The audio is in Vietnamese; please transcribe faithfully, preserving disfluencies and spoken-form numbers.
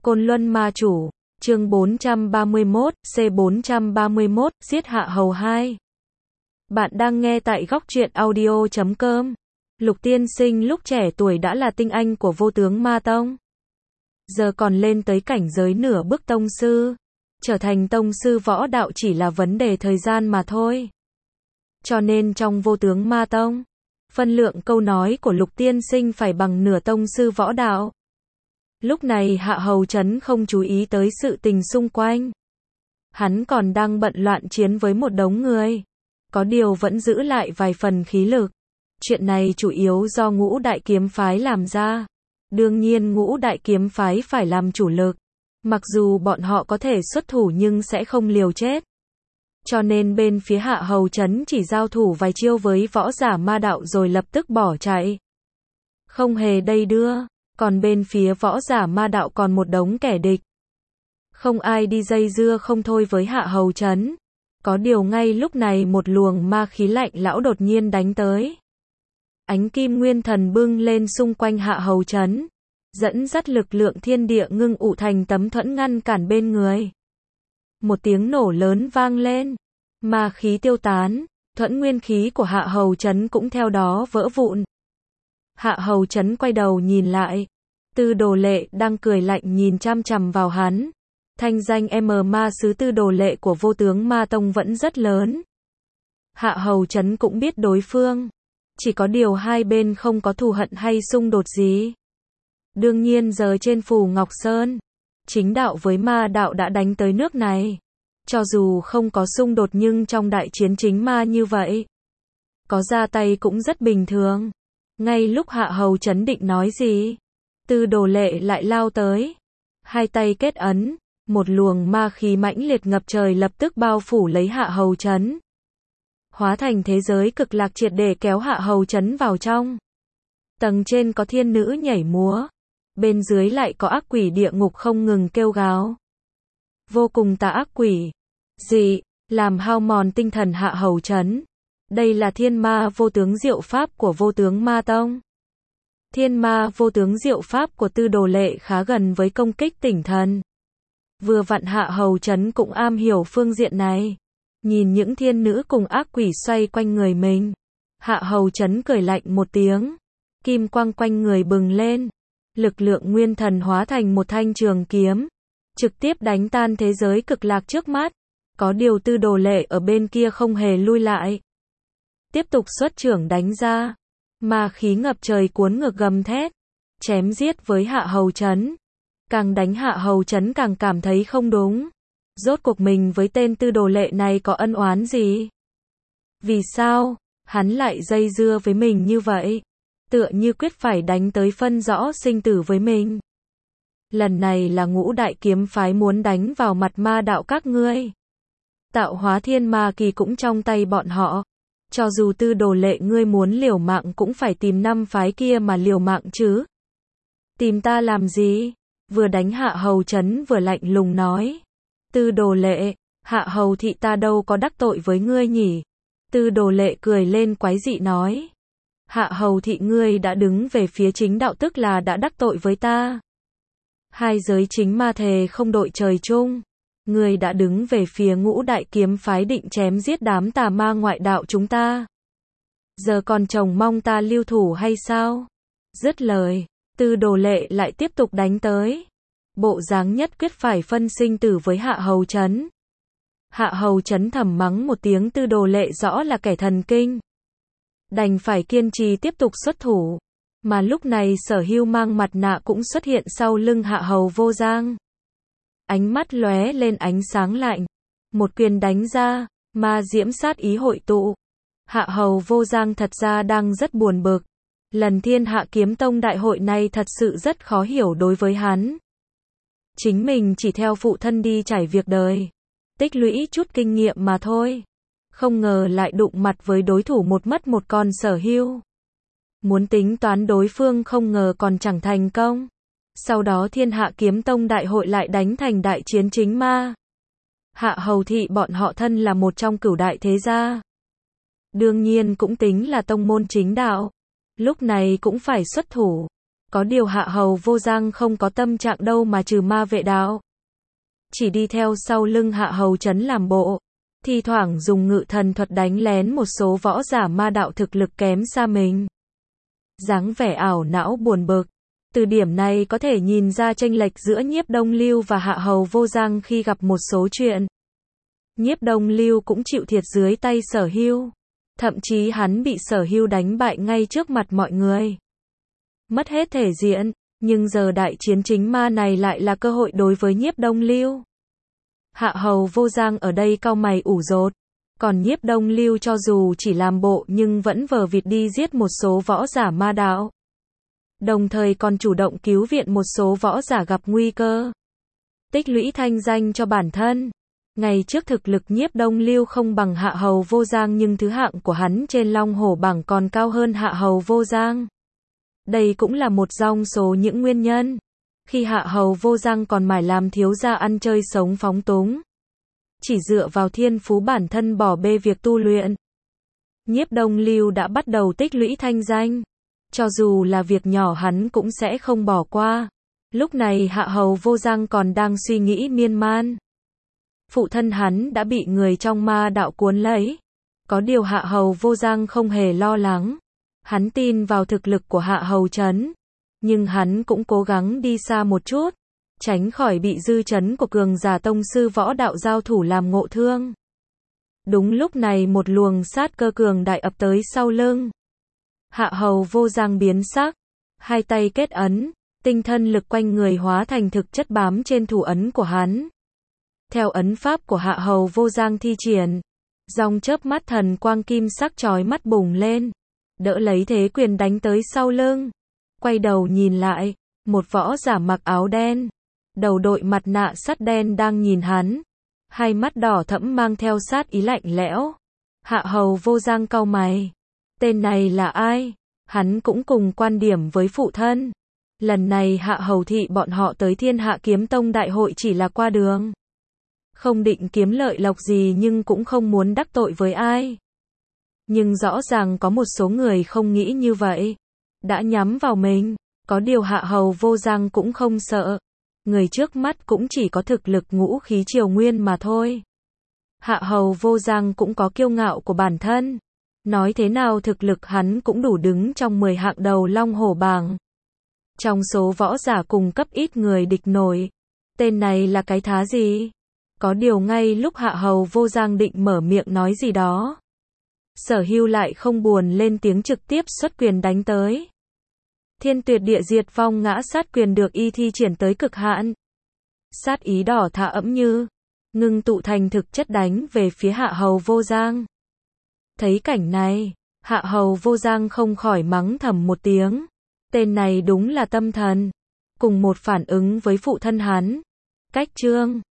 Côn Luân Ma Chủ, chương bốn trăm ba mươi mốt, C bốn trăm ba mươi mốt, giết Hạ Hầu hai. Bạn đang nghe tại góc truyện audio chấm com. Lục Tiên Sinh lúc trẻ tuổi đã là tinh anh của Vô Tướng Ma Tông. Giờ còn lên tới cảnh giới nửa bước tông sư. Trở thành tông sư võ đạo chỉ là vấn đề thời gian mà thôi. Cho nên trong Vô Tướng Ma Tông, phân lượng câu nói của Lục Tiên Sinh phải bằng nửa tông sư võ đạo. Lúc này Hạ Hầu Trấn không chú ý tới sự tình xung quanh. Hắn còn đang bận loạn chiến với một đống người. Có điều vẫn giữ lại vài phần khí lực. Chuyện này chủ yếu do Ngũ Đại Kiếm Phái làm ra. Đương nhiên Ngũ Đại Kiếm Phái phải làm chủ lực. Mặc dù bọn họ có thể xuất thủ nhưng sẽ không liều chết. Cho nên bên phía Hạ Hầu Trấn chỉ giao thủ vài chiêu với võ giả ma đạo rồi lập tức bỏ chạy. Không hề đầy đưa. Còn bên phía võ giả ma đạo còn một đống kẻ địch. Không ai đi dây dưa không thôi với Hạ Hầu Trấn. Có điều ngay lúc này một luồng ma khí lạnh lão đột nhiên đánh tới. Ánh kim nguyên thần bưng lên xung quanh Hạ Hầu Trấn. Dẫn dắt lực lượng thiên địa ngưng ụ thành tấm thuẫn ngăn cản bên người. Một tiếng nổ lớn vang lên. Ma khí tiêu tán. Thuẫn nguyên khí của Hạ Hầu Trấn cũng theo đó vỡ vụn. Hạ Hầu Trấn quay đầu nhìn lại. Tư Đồ Lệ đang cười lạnh nhìn chăm chằm vào hắn. Thanh danh M ma sứ Tư Đồ Lệ của Vô Tướng Ma Tông vẫn rất lớn. Hạ Hầu Trấn cũng biết đối phương. Chỉ có điều hai bên không có thù hận hay xung đột gì. Đương nhiên giờ trên Phù Ngọc Sơn, chính đạo với ma đạo đã đánh tới nước này. Cho dù không có xung đột nhưng trong đại chiến chính ma như vậy, có ra tay cũng rất bình thường. Ngay lúc Hạ Hầu Trấn định nói gì, Tư Đồ Lệ lại lao tới. Hai tay kết ấn, một luồng ma khí mãnh liệt ngập trời lập tức bao phủ lấy Hạ Hầu Trấn. Hóa thành thế giới cực lạc triệt để kéo Hạ Hầu Trấn vào trong. Tầng trên có thiên nữ nhảy múa. Bên dưới lại có ác quỷ địa ngục không ngừng kêu gào. Vô cùng tà ác quỷ. Dị, làm hao mòn tinh thần Hạ Hầu Trấn. Đây là thiên ma vô tướng diệu pháp của Vô Tướng Ma Tông. Thiên ma vô tướng diệu pháp của Tư Đồ Lệ khá gần với công kích tỉnh thần. Vừa vặn Hạ Hầu Trấn cũng am hiểu phương diện này. Nhìn những thiên nữ cùng ác quỷ xoay quanh người mình. Hạ Hầu Trấn cười lạnh một tiếng. Kim quang quanh người bừng lên. Lực lượng nguyên thần hóa thành một thanh trường kiếm. Trực tiếp đánh tan thế giới cực lạc trước mắt. Có điều Tư Đồ Lệ ở bên kia không hề lui lại. Tiếp tục xuất trưởng đánh ra. Ma khí ngập trời cuốn ngược gầm thét. Chém giết với Hạ Hầu Trấn. Càng đánh Hạ Hầu Trấn càng cảm thấy không đúng. Rốt cuộc mình với tên Tư Đồ Lệ này có ân oán gì? Vì sao hắn lại dây dưa với mình như vậy? Tựa như quyết phải đánh tới phân rõ sinh tử với mình. Lần này là Ngũ Đại Kiếm Phái muốn đánh vào mặt ma đạo các ngươi. Tạo hóa thiên ma kỳ cũng trong tay bọn họ. Cho dù Tư Đồ Lệ ngươi muốn liều mạng cũng phải tìm năm phái kia mà liều mạng chứ. Tìm ta làm gì? Vừa đánh Hạ Hầu Trấn vừa lạnh lùng nói. Tư Đồ Lệ, Hạ Hầu thị ta đâu có đắc tội với ngươi nhỉ? Tư Đồ Lệ cười lên quái dị nói. Hạ Hầu thị ngươi đã đứng về phía chính đạo tức là đã đắc tội với ta. Hai giới chính ma thề không đội trời chung. Ngươi đã đứng về phía Ngũ Đại Kiếm Phái định chém giết đám tà ma ngoại đạo chúng ta. Giờ còn trông mong ta lưu thủ hay sao? Dứt lời, Tư Đồ Lệ lại tiếp tục đánh tới. Bộ dáng nhất quyết phải phân sinh tử với Hạ Hầu Trấn. Hạ Hầu Trấn thầm mắng một tiếng Tư Đồ Lệ rõ là kẻ thần kinh. Đành phải kiên trì tiếp tục xuất thủ. Mà lúc này Sở Hưu mang mặt nạ cũng xuất hiện sau lưng Hạ Hầu Vô Giang. Ánh mắt lóe lên ánh sáng lạnh. Một quyền đánh ra, ma diễm sát ý hội tụ. Hạ Hầu Vô Giang thật ra đang rất buồn bực. Lần Thiên Hạ Kiếm Tông đại hội này thật sự rất khó hiểu đối với hắn. Chính mình chỉ theo phụ thân đi trải việc đời. Tích lũy chút kinh nghiệm mà thôi. Không ngờ lại đụng mặt với đối thủ một mất một con Sở Hưu. Muốn tính toán đối phương không ngờ còn chẳng thành công. Sau đó Thiên Hạ Kiếm Tông đại hội lại đánh thành đại chiến chính ma. Hạ Hầu thị bọn họ thân là một trong cửu đại thế gia. Đương nhiên cũng tính là tông môn chính đạo. Lúc này cũng phải xuất thủ. Có điều Hạ Hầu Vô Giang không có tâm trạng đâu mà trừ ma vệ đạo. Chỉ đi theo sau lưng Hạ Hầu Trấn làm bộ. Thi thoảng dùng ngự thần thuật đánh lén một số võ giả ma đạo thực lực kém xa mình. Dáng vẻ ảo não buồn bực. Từ điểm này có thể nhìn ra chênh lệch giữa Nhiếp Đông Lưu và Hạ Hầu Vô Giang khi gặp một số chuyện. Nhiếp Đông Lưu cũng chịu thiệt dưới tay Sở Hưu. Thậm chí hắn bị Sở Hưu đánh bại ngay trước mặt mọi người. Mất hết thể diện, nhưng giờ đại chiến chính ma này lại là cơ hội đối với Nhiếp Đông Lưu. Hạ Hầu Vô Giang ở đây cau mày ủ rột. Còn Nhiếp Đông Lưu cho dù chỉ làm bộ nhưng vẫn vờ vịt đi giết một số võ giả ma đạo. Đồng thời còn chủ động cứu viện một số võ giả gặp nguy cơ. Tích lũy thanh danh cho bản thân. Ngày trước thực lực Nhiếp Đông Lưu không bằng Hạ Hầu Vô Giang nhưng thứ hạng của hắn trên Long Hổ bảng còn cao hơn Hạ Hầu Vô Giang. Đây cũng là một trong số những nguyên nhân. Khi Hạ Hầu Vô Giang còn mải làm thiếu gia ăn chơi sống phóng túng. Chỉ dựa vào thiên phú bản thân bỏ bê việc tu luyện. Nhiếp Đông Lưu đã bắt đầu tích lũy thanh danh. Cho dù là việc nhỏ hắn cũng sẽ không bỏ qua. Lúc này Hạ Hầu Vô Giang còn đang suy nghĩ miên man. Phụ thân hắn đã bị người trong ma đạo cuốn lấy. Có điều Hạ Hầu Vô Giang không hề lo lắng. Hắn tin vào thực lực của Hạ Hầu Trấn. Nhưng hắn cũng cố gắng đi xa một chút. Tránh khỏi bị dư chấn của cường giả tông sư võ đạo giao thủ làm ngộ thương. Đúng lúc này một luồng sát cơ cường đại ập tới sau lưng. Hạ Hầu Vô Giang biến sắc. Hai tay kết ấn. Tinh thân lực quanh người hóa thành thực chất bám trên thủ ấn của hắn. Theo ấn pháp của Hạ Hầu Vô Giang thi triển. Dòng chớp mắt thần quang kim sắc chói mắt bùng lên. Đỡ lấy thế quyền đánh tới sau lưng. Quay đầu nhìn lại. Một võ giả mặc áo đen. Đầu đội mặt nạ sắt đen đang nhìn hắn. Hai mắt đỏ thẫm mang theo sát ý lạnh lẽo. Hạ Hầu Vô Giang cau mày. Tên này là ai? Hắn cũng cùng quan điểm với phụ thân. Lần này Hạ Hầu thị bọn họ tới Thiên Hạ Kiếm Tông đại hội chỉ là qua đường. Không định kiếm lợi lộc gì nhưng cũng không muốn đắc tội với ai. Nhưng rõ ràng có một số người không nghĩ như vậy. Đã nhắm vào mình. Có điều Hạ Hầu Vô Giang cũng không sợ. Người trước mắt cũng chỉ có thực lực ngũ khí triều nguyên mà thôi. Hạ Hầu Vô Giang cũng có kiêu ngạo của bản thân. Nói thế nào thực lực hắn cũng đủ đứng trong mười hạng đầu Long Hổ bảng. Trong số võ giả cùng cấp ít người địch nổi. Tên này là cái thá gì? Có điều ngay lúc Hạ Hầu Vô Giang định mở miệng nói gì đó. Sở Hưu lại không buồn lên tiếng trực tiếp xuất quyền đánh tới. Thiên tuyệt địa diệt vong ngã sát quyền được y thi triển tới cực hạn. Sát ý đỏ thạ ẫm như ngưng tụ thành thực chất đánh về phía Hạ Hầu Vô Giang. Thấy cảnh này, Hạ Hầu Vô Giang không khỏi mắng thầm một tiếng. Tên này đúng là tâm thần. Cùng một phản ứng với phụ thân hắn. Cách chương